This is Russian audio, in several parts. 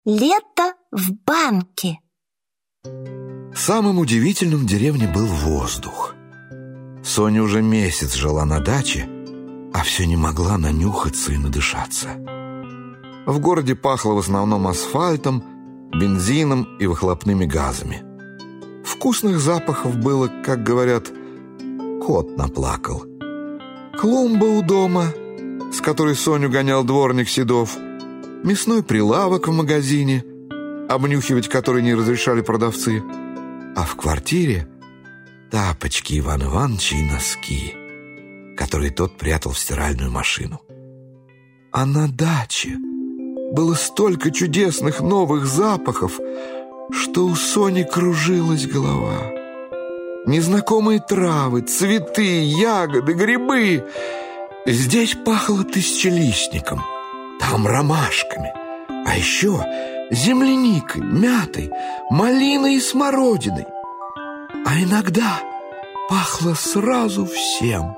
Лето в банке. Самым удивительным в деревне был воздух. Соня уже месяц жила на даче, а все не могла нанюхаться и надышаться. В городе пахло в основном асфальтом, бензином и выхлопными газами. Вкусных запахов было, как говорят, кот наплакал. Клумба у дома, с которой Соню гонял дворник Седов, мясной прилавок в магазине, обнюхивать который не разрешали продавцы, а в квартире тапочки Ивана Ивановича и носки, которые тот прятал в стиральную машину. А на даче было столько чудесных новых запахов, что у Сони кружилась голова. Незнакомые травы, цветы, ягоды, грибы. Здесь пахло тысячелистником, там ромашками, а еще земляникой, мятой, малиной и смородиной. А иногда пахло сразу всем.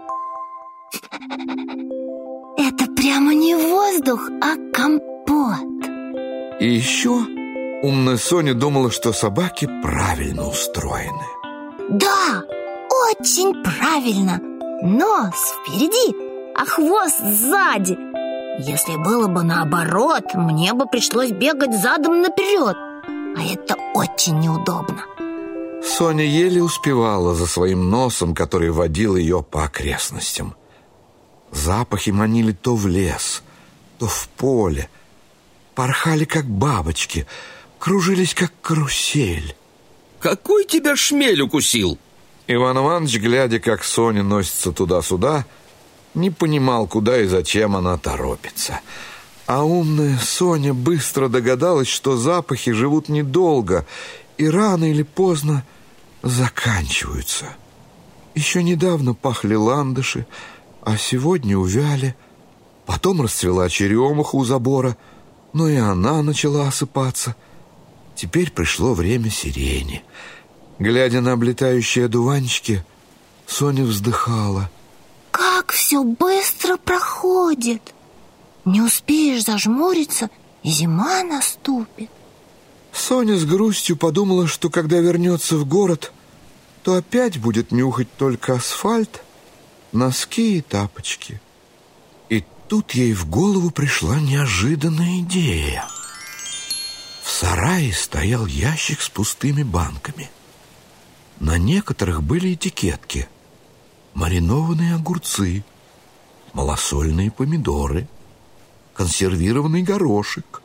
Это прямо не воздух, а компот. И еще умная Соня думала, что собаки правильно устроены. Да, очень правильно. Нос впереди, а хвост сзади. Если было бы наоборот, мне бы пришлось бегать задом наперед. А это очень неудобно. Соня еле успевала за своим носом, который водил ее по окрестностям. Запахи манили то в лес, то в поле. Порхали, как бабочки, кружились, как карусель. Какой тебя шмель укусил? Иван Иванович, глядя, как Соня носится туда-сюда, не понимал, куда и зачем она торопится. А умная Соня быстро догадалась, что запахи живут недолго и рано или поздно заканчиваются. Еще недавно пахли ландыши, а сегодня увяли. Потом расцвела черемуха у забора, но и она начала осыпаться. Теперь пришло время сирени. Глядя на облетающие одуванчики, Соня вздыхала. Как все быстро проходит. Не успеешь зажмуриться, и зима наступит. Соня с грустью подумала, что когда вернется в город, то опять будет нюхать только асфальт, носки и тапочки. И тут ей в голову пришла неожиданная идея. В сарае стоял ящик с пустыми банками. На некоторых были этикетки: маринованные огурцы, малосольные помидоры, консервированный горошек.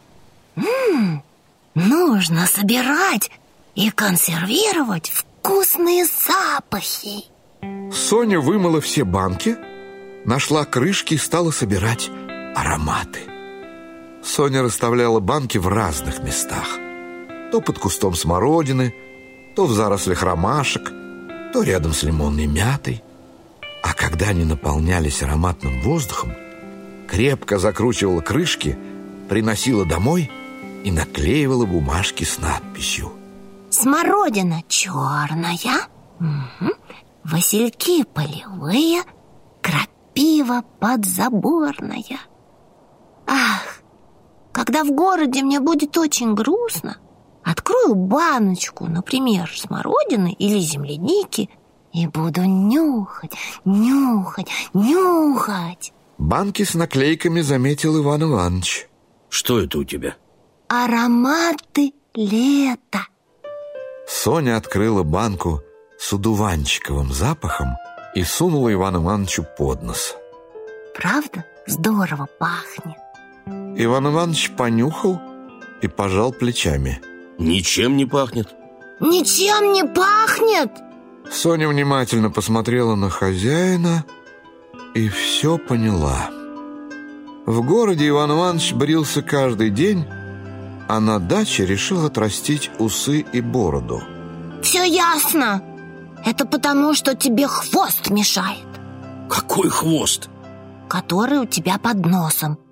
Нужно собирать и консервировать вкусные запахи. Соня вымыла все банки, нашла крышки и стала собирать ароматы. Соня расставляла банки в разных местах. То под кустом смородины, то в зарослях ромашек, то рядом с лимонной мятой. А когда они наполнялись ароматным воздухом, крепко закручивала крышки, приносила домой и наклеивала бумажки с надписью: смородина черная, васильки полевые, крапива подзаборная. Ах, когда в городе мне будет очень грустно, открою баночку, например, смородины или земляники, и буду нюхать, нюхать, нюхать. Банки с наклейками заметил Иван Иванович. Что это у тебя? Ароматы лета. Соня открыла банку с одуванчиковым запахом и сунула Ивану Ивановичу под нос. Правда, здорово пахнет? Иван Иванович понюхал и пожал плечами. Ничем не пахнет. Ничем не пахнет? Соня внимательно посмотрела на хозяина и все поняла. В городе Иван Иванович брился каждый день, а на даче решил отрастить усы и бороду. Все ясно. Это потому, что тебе хвост мешает. Какой хвост? Который у тебя под носом.